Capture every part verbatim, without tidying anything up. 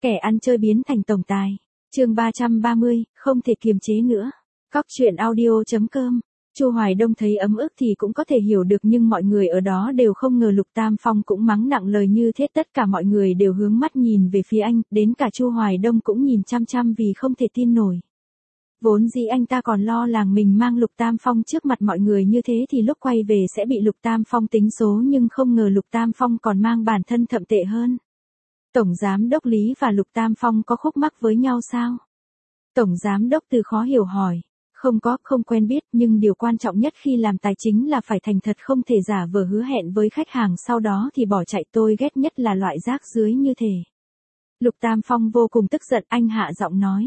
Kẻ ăn chơi biến thành tổng tài. Chương ba trăm ba mươi, không thể kiềm chế nữa. Cóc truyện audio chấm com. Chu Hoài Đông thấy ấm ức thì cũng có thể hiểu được, nhưng mọi người ở đó đều không ngờ Lục Tam Phong cũng mắng nặng lời như thế. Tất cả mọi người đều hướng mắt nhìn về phía anh, đến cả Chu Hoài Đông cũng nhìn chăm chăm vì không thể tin nổi. Vốn dĩ anh ta còn lo làng mình mang Lục Tam Phong trước mặt mọi người như thế thì lúc quay về sẽ bị Lục Tam Phong tính số, nhưng không ngờ Lục Tam Phong còn mang bản thân thậm tệ hơn. Tổng Giám đốc Lý và Lục Tam Phong có khúc mắc với nhau sao? Tổng Giám đốc Từ khó hiểu hỏi. Không có, không quen biết, nhưng điều quan trọng nhất khi làm tài chính là phải thành thật, không thể giả vờ hứa hẹn với khách hàng sau đó thì bỏ chạy. Tôi ghét nhất là loại rác rưởi như thế. Lục Tam Phong vô cùng tức giận, anh hạ giọng nói.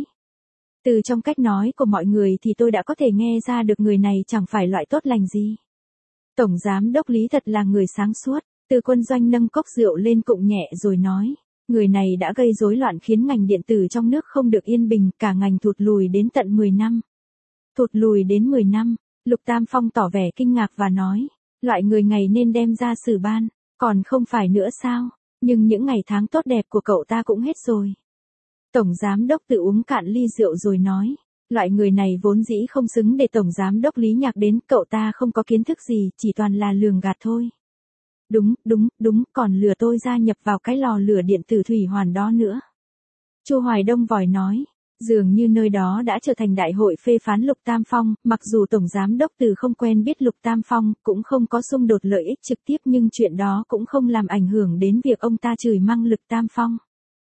Từ trong cách nói của mọi người thì tôi đã có thể nghe ra được người này chẳng phải loại tốt lành gì. Tổng Giám đốc Lý thật là người sáng suốt. Từ Quân Doanh nâng cốc rượu lên cụng nhẹ rồi nói. Người này đã gây rối loạn khiến ngành điện tử trong nước không được yên bình, cả ngành thụt lùi đến tận mười năm. Thụt lùi đến mười năm, Lục Tam Phong tỏ vẻ kinh ngạc và nói, loại người này nên đem ra xử ban, còn không phải nữa sao, nhưng những ngày tháng tốt đẹp của cậu ta cũng hết rồi. Tổng Giám đốc Tự uống cạn ly rượu rồi nói, loại người này vốn dĩ không xứng để Tổng Giám đốc Lý nhắc đến, cậu ta không có kiến thức gì, chỉ toàn là lường gạt thôi. Đúng, đúng, đúng, còn lừa tôi gia nhập vào cái lò lửa điện tử thủy hoàn đó nữa. Chu Hoài Đông vòi nói, dường như nơi đó đã trở thành đại hội phê phán Lục Tam Phong, mặc dù Tổng Giám đốc Từ không quen biết Lục Tam Phong, cũng không có xung đột lợi ích trực tiếp, nhưng chuyện đó cũng không làm ảnh hưởng đến việc ông ta chửi mắng Lục Tam Phong.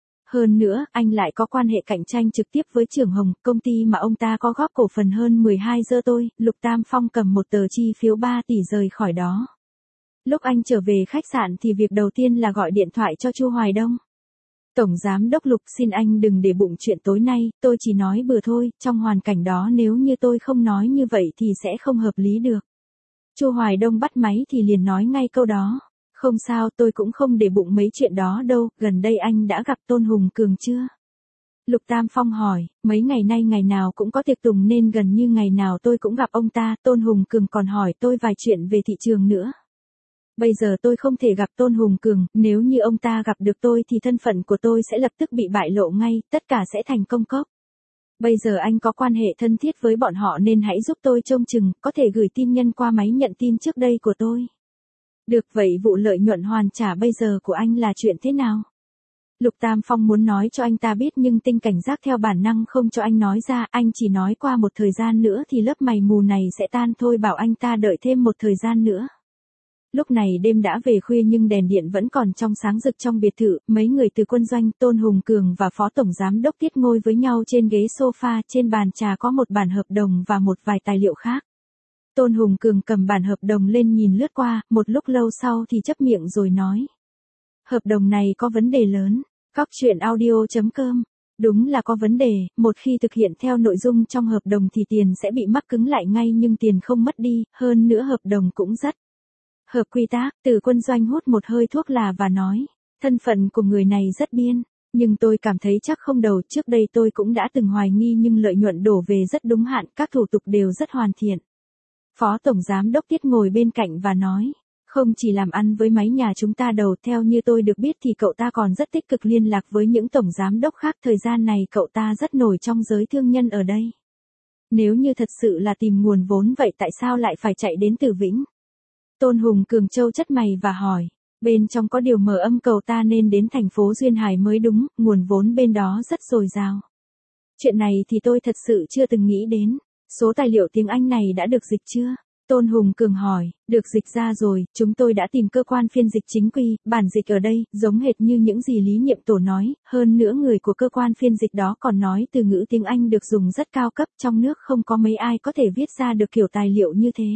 Hơn nữa, anh lại có quan hệ cạnh tranh trực tiếp với Trường Hồng, công ty mà ông ta có góp cổ phần hơn mười hai giờ tôi. Lục Tam Phong cầm một tờ chi phiếu ba tỷ rời khỏi đó. Lúc anh trở về khách sạn thì việc đầu tiên là gọi điện thoại cho Chu Hoài Đông. Tổng Giám đốc Lục, xin anh đừng để bụng chuyện tối nay, tôi chỉ nói bừa thôi, trong hoàn cảnh đó nếu như tôi không nói như vậy thì sẽ không hợp lý được. Chu Hoài Đông bắt máy thì liền nói ngay câu đó. Không sao, tôi cũng không để bụng mấy chuyện đó đâu, gần đây anh đã gặp Tôn Hùng Cường chưa? Lục Tam Phong hỏi, mấy ngày nay ngày nào cũng có tiệc tùng nên gần như ngày nào tôi cũng gặp ông ta. Tôn Hùng Cường còn hỏi tôi vài chuyện về thị trường nữa. Bây giờ tôi không thể gặp Tôn Hùng Cường, nếu như ông ta gặp được tôi thì thân phận của tôi sẽ lập tức bị bại lộ ngay, tất cả sẽ thành công cốc. Bây giờ anh có quan hệ thân thiết với bọn họ nên hãy giúp tôi trông chừng, có thể gửi tin nhân qua máy nhận tin trước đây của tôi. Được, vậy vụ lợi nhuận hoàn trả bây giờ của anh là chuyện thế nào? Lục Tam Phong muốn nói cho anh ta biết nhưng tinh cảnh giác theo bản năng không cho anh nói ra, anh chỉ nói qua một thời gian nữa thì lớp mày mù này sẽ tan thôi, bảo anh ta đợi thêm một thời gian nữa. Lúc này đêm đã về khuya nhưng đèn điện vẫn còn trong sáng rực trong biệt thự, mấy người từ Quân Doanh, Tôn Hùng Cường và Phó Tổng Giám đốc Tiết ngồi với nhau trên ghế sofa, trên bàn trà có một bản hợp đồng và một vài tài liệu khác. Tôn Hùng Cường cầm bản hợp đồng lên nhìn lướt qua, một lúc lâu sau thì chép miệng rồi nói. Hợp đồng này có vấn đề lớn. Cóc truyện audio chấm com. Đúng là có vấn đề, một khi thực hiện theo nội dung trong hợp đồng thì tiền sẽ bị mắc cứng lại ngay, nhưng tiền không mất đi, hơn nữa hợp đồng cũng rất hợp quy tắc. Từ Quân Doanh hút một hơi thuốc là và nói, thân phận của người này rất biên, nhưng tôi cảm thấy chắc không đầu, trước đây tôi cũng đã từng hoài nghi nhưng lợi nhuận đổ về rất đúng hạn, các thủ tục đều rất hoàn thiện. Phó Tổng Giám đốc Tiết ngồi bên cạnh và nói, không chỉ làm ăn với mấy nhà chúng ta đầu, theo như tôi được biết thì cậu ta còn rất tích cực liên lạc với những tổng giám đốc khác, thời gian này cậu ta rất nổi trong giới thương nhân ở đây. Nếu như thật sự là tìm nguồn vốn vậy tại sao lại phải chạy đến Từ Vĩnh? Tôn Hùng Cường trâu chất mày và hỏi, bên trong có điều mở âm cậu ta nên đến thành phố Duyên Hải mới đúng, nguồn vốn bên đó rất dồi dào. Chuyện này thì tôi thật sự chưa từng nghĩ đến. Số tài liệu tiếng Anh này đã được dịch chưa? Tôn Hùng Cường hỏi, được dịch ra rồi, chúng tôi đã tìm cơ quan phiên dịch chính quy, bản dịch ở đây, giống hệt như những gì Lý Nhiệm Tổ nói, hơn nữa người của cơ quan phiên dịch đó còn nói từ ngữ tiếng Anh được dùng rất cao cấp, trong nước không có mấy ai có thể viết ra được kiểu tài liệu như thế.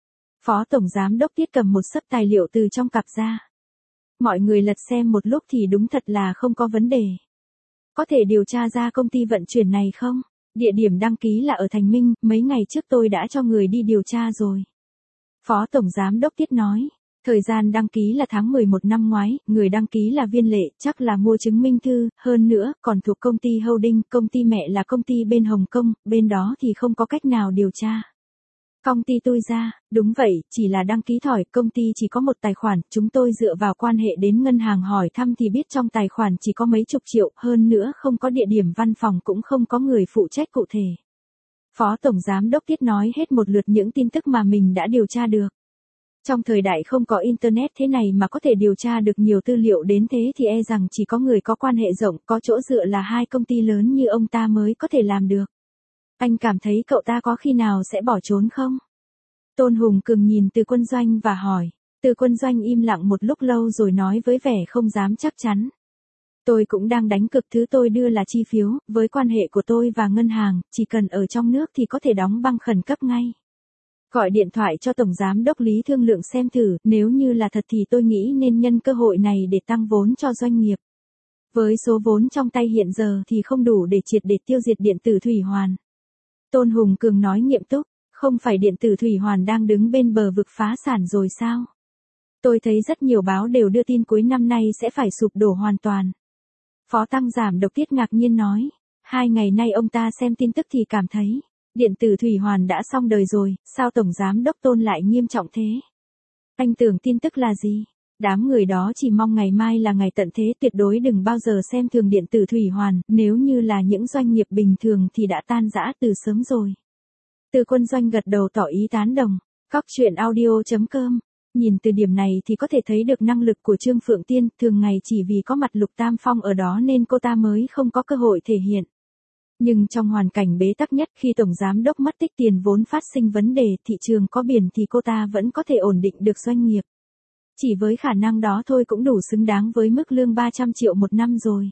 Phó Tổng Giám đốc Tiết cầm một xấp tài liệu từ trong cặp ra. Mọi người lật xem một lúc thì đúng thật là không có vấn đề. Có thể điều tra ra công ty vận chuyển này không? Địa điểm đăng ký là ở Thành Minh, mấy ngày trước tôi đã cho người đi điều tra rồi. Phó Tổng Giám đốc Tiết nói, thời gian đăng ký là tháng mười một năm ngoái, người đăng ký là Viên Lệ, chắc là mua chứng minh thư, hơn nữa, còn thuộc công ty holding, công ty mẹ là công ty bên Hồng Kông, bên đó thì không có cách nào điều tra. Công ty tôi ra, đúng vậy, chỉ là đăng ký thỏi, công ty chỉ có một tài khoản, chúng tôi dựa vào quan hệ đến ngân hàng hỏi thăm thì biết trong tài khoản chỉ có mấy chục triệu, hơn nữa không có địa điểm văn phòng cũng không có người phụ trách cụ thể. Phó Tổng Giám Đốc Tiết nói hết một lượt những tin tức mà mình đã điều tra được. Trong thời đại không có Internet thế này mà có thể điều tra được nhiều tư liệu đến thế thì e rằng chỉ có người có quan hệ rộng, có chỗ dựa là hai công ty lớn như ông ta mới có thể làm được. Anh cảm thấy cậu ta có khi nào sẽ bỏ trốn không? Tôn Hùng Cường nhìn Từ Quân Doanh và hỏi. Từ Quân Doanh im lặng một lúc lâu rồi nói với vẻ không dám chắc chắn. Tôi cũng đang đánh cược, thứ tôi đưa là chi phiếu, với quan hệ của tôi và ngân hàng, chỉ cần ở trong nước thì có thể đóng băng khẩn cấp ngay. Gọi điện thoại cho Tổng Giám Đốc Lý thương lượng xem thử, nếu như là thật thì tôi nghĩ nên nhân cơ hội này để tăng vốn cho doanh nghiệp. Với số vốn trong tay hiện giờ thì không đủ để triệt để tiêu diệt điện tử Thủy Hoàn. Tôn Hùng Cường nói nghiêm túc, không phải điện tử Thủy Hoàn đang đứng bên bờ vực phá sản rồi sao? Tôi thấy rất nhiều báo đều đưa tin cuối năm nay sẽ phải sụp đổ hoàn toàn. Phó Tăng Giảm Độc Tiết ngạc nhiên nói, hai ngày nay ông ta xem tin tức thì cảm thấy, điện tử Thủy Hoàn đã xong đời rồi, sao Tổng Giám Đốc Tôn lại nghiêm trọng thế? Anh tưởng tin tức là gì? Đám người đó chỉ mong ngày mai là ngày tận thế, tuyệt đối đừng bao giờ xem thường điện tử Thủy Hoàn, nếu như là những doanh nghiệp bình thường thì đã tan rã từ sớm rồi. Từ Quân Doanh gật đầu tỏ ý tán đồng. Cóc truyện audio chấm com. Nhìn từ điểm này thì có thể thấy được năng lực của Trương Phượng Tiên, thường ngày chỉ vì có mặt Lục Tam Phong ở đó nên cô ta mới không có cơ hội thể hiện. Nhưng trong hoàn cảnh bế tắc nhất, khi Tổng Giám Đốc mất tích, tiền vốn phát sinh vấn đề, thị trường có biển thì cô ta vẫn có thể ổn định được doanh nghiệp. Chỉ với khả năng đó thôi cũng đủ xứng đáng với mức lương ba trăm triệu một năm rồi.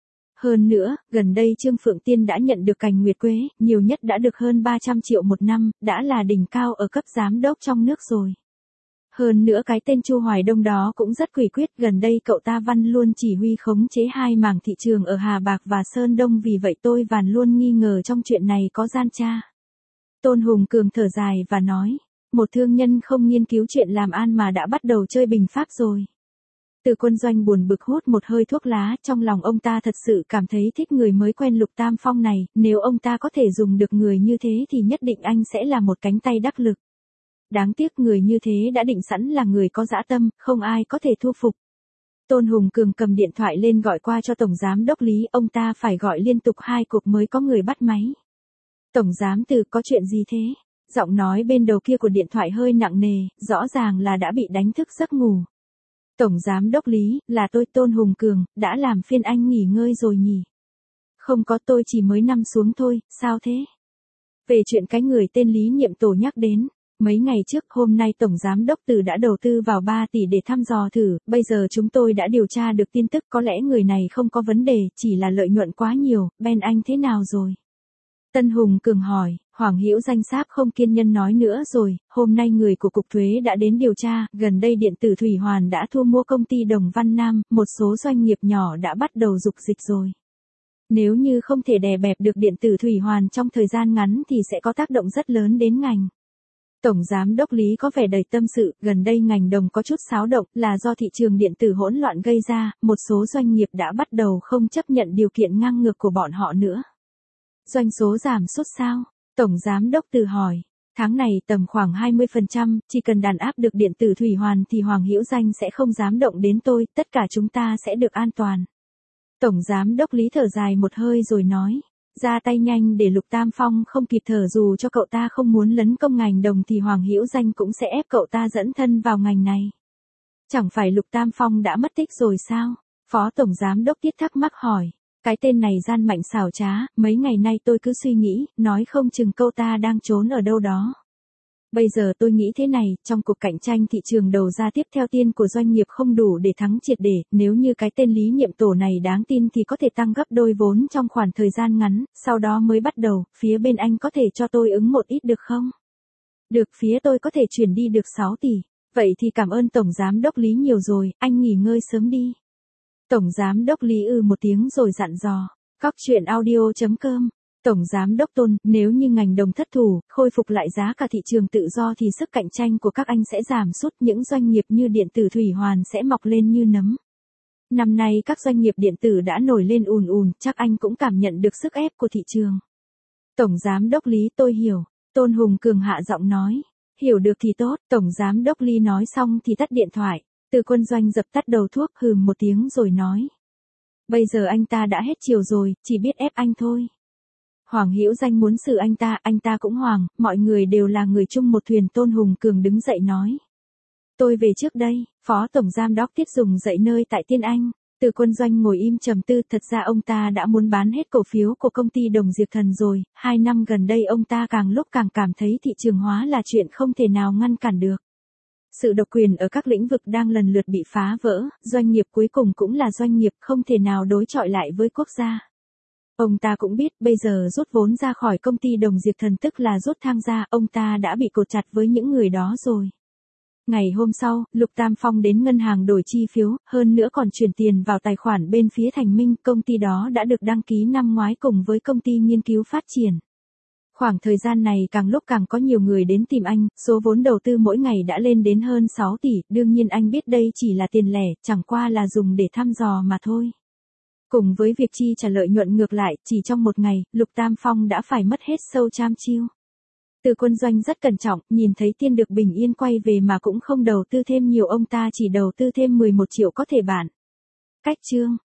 Hơn nữa, gần đây Trương Phượng Tiên đã nhận được cành nguyệt quế, nhiều nhất đã được hơn ba trăm triệu một năm, đã là đỉnh cao ở cấp giám đốc trong nước rồi. Hơn nữa cái tên Chu Hoài Đông đó cũng rất quỷ quyết, gần đây cậu ta văn luôn chỉ huy khống chế hai mảng thị trường ở Hà Bạc và Sơn Đông, vì vậy tôi vàn luôn nghi ngờ trong chuyện này có gian tra. Tôn Hùng Cường thở dài và nói, một thương nhân không nghiên cứu chuyện làm ăn mà đã bắt đầu chơi bình pháp rồi. Từ Quân Doanh buồn bực hút một hơi thuốc lá, trong lòng ông ta thật sự cảm thấy thích người mới quen Lục Tam Phong này, nếu ông ta có thể dùng được người như thế thì nhất định anh sẽ là một cánh tay đắc lực. Đáng tiếc người như thế đã định sẵn là người có dã tâm, không ai có thể thu phục. Tôn Hùng Cường cầm điện thoại lên gọi qua cho Tổng Giám Đốc Lý, ông ta phải gọi liên tục hai cuộc mới có người bắt máy. Tổng Giám Từ, có chuyện gì thế? Giọng nói bên đầu kia của điện thoại hơi nặng nề, rõ ràng là đã bị đánh thức giấc ngủ. Tổng Giám Đốc Lý, là tôi Tôn Hùng Cường, đã làm phiền anh nghỉ ngơi rồi nhỉ? Không có, tôi chỉ mới nằm xuống thôi, sao thế? Về chuyện cái người tên Lý Nhiệm Tổ nhắc đến, mấy ngày trước, hôm nay Tổng Giám Đốc Từ đã đầu tư vào ba tỷ để thăm dò thử, bây giờ chúng tôi đã điều tra được tin tức, có lẽ người này không có vấn đề, chỉ là lợi nhuận quá nhiều, Ben anh thế nào rồi? Tân Hùng Cường hỏi. Hoàng Hữu Danh sáp không kiên nhẫn nói nữa rồi, hôm nay người của Cục Thuế đã đến điều tra, gần đây điện tử Thủy Hoàn đã thu mua công ty Đồng Văn Nam, một số doanh nghiệp nhỏ đã bắt đầu dục dịch rồi. Nếu như không thể đè bẹp được điện tử Thủy Hoàn trong thời gian ngắn thì sẽ có tác động rất lớn đến ngành. Tổng Giám Đốc Lý có vẻ đầy tâm sự, gần đây ngành đồng có chút xáo động là do thị trường điện tử hỗn loạn gây ra, một số doanh nghiệp đã bắt đầu không chấp nhận điều kiện ngang ngược của bọn họ nữa. Doanh số giảm sút sao? Tổng Giám Đốc Từ hỏi. Tháng này tầm khoảng hai mươi phần trăm, chỉ cần đàn áp được điện tử Thủy Hoàn thì Hoàng Hữu Danh sẽ không dám động đến tôi, tất cả chúng ta sẽ được an toàn. Tổng Giám Đốc Lý thở dài một hơi rồi nói, ra tay nhanh để Lục Tam Phong không kịp thở, dù cho cậu ta không muốn lấn công ngành đồng thì Hoàng Hữu Danh cũng sẽ ép cậu ta dẫn thân vào ngành này. Chẳng phải Lục Tam Phong đã mất tích rồi sao? Phó Tổng Giám Đốc Tiết thắc mắc hỏi. Cái tên này gian mạnh xảo trá, mấy ngày nay tôi cứ suy nghĩ, nói không chừng cậu ta đang trốn ở đâu đó. Bây giờ tôi nghĩ thế này, trong cuộc cạnh tranh thị trường đầu ra tiếp theo tiên của doanh nghiệp không đủ để thắng triệt để, nếu như cái tên Lý Nhiệm Tổ này đáng tin thì có thể tăng gấp đôi vốn trong khoảng thời gian ngắn, sau đó mới bắt đầu, phía bên anh có thể cho tôi ứng một ít được không? Được, phía tôi có thể chuyển đi được sáu tỷ, vậy thì cảm ơn Tổng Giám Đốc Lý nhiều rồi, anh nghỉ ngơi sớm đi. Tổng Giám Đốc Lý ư một tiếng rồi dặn dò. Cóc truyện audio chấm com. Tổng Giám Đốc Tôn, nếu như ngành đồng thất thủ, khôi phục lại giá cả thị trường tự do thì sức cạnh tranh của các anh sẽ giảm sút, những doanh nghiệp như điện tử Thủy Hoàn sẽ mọc lên như nấm. Năm nay các doanh nghiệp điện tử đã nổi lên ùn ùn, chắc anh cũng cảm nhận được sức ép của thị trường. Tổng Giám Đốc Lý, tôi hiểu. Tôn Hùng Cường hạ giọng nói. Hiểu được thì tốt, Tổng Giám Đốc Ly nói xong thì tắt điện thoại. Từ Quân Doanh dập tắt đầu thuốc hừm một tiếng rồi nói. Bây giờ anh ta đã hết chiều rồi, chỉ biết ép anh thôi. Hoàng Hữu Danh muốn xử anh ta, anh ta cũng hoàng, mọi người đều là người chung một thuyền. Tôn Hùng Cường đứng dậy nói. Tôi về trước đây, Phó Tổng Giám Đốc Tiết dùng dậy nơi tại Tiên Anh. Từ Quân Doanh ngồi im trầm tư, thật ra ông ta đã muốn bán hết cổ phiếu của công ty Đồng Diệp Thần rồi, hai năm gần đây ông ta càng lúc càng cảm thấy thị trường hóa là chuyện không thể nào ngăn cản được. Sự độc quyền ở các lĩnh vực đang lần lượt bị phá vỡ, doanh nghiệp cuối cùng cũng là doanh nghiệp không thể nào đối chọi lại với quốc gia. Ông ta cũng biết bây giờ rút vốn ra khỏi công ty Đồng Diệp Thần tức là rút tham gia, ông ta đã bị cột chặt với những người đó rồi. Ngày hôm sau, Lục Tam Phong đến ngân hàng đổi chi phiếu, hơn nữa còn chuyển tiền vào tài khoản bên phía Thành Minh, công ty đó đã được đăng ký năm ngoái cùng với công ty nghiên cứu phát triển. Khoảng thời gian này càng lúc càng có nhiều người đến tìm anh, số vốn đầu tư mỗi ngày đã lên đến hơn sáu tỷ, đương nhiên anh biết đây chỉ là tiền lẻ, chẳng qua là dùng để thăm dò mà thôi. Cùng với việc chi trả lợi nhuận ngược lại, chỉ trong một ngày, Lục Tam Phong đã phải mất hết sâu trăm chiêu. Từ Quân Doanh rất cẩn trọng, nhìn thấy Tiên được bình yên quay về mà cũng không đầu tư thêm nhiều, ông ta chỉ đầu tư thêm mười một triệu có thể bản. Cách chương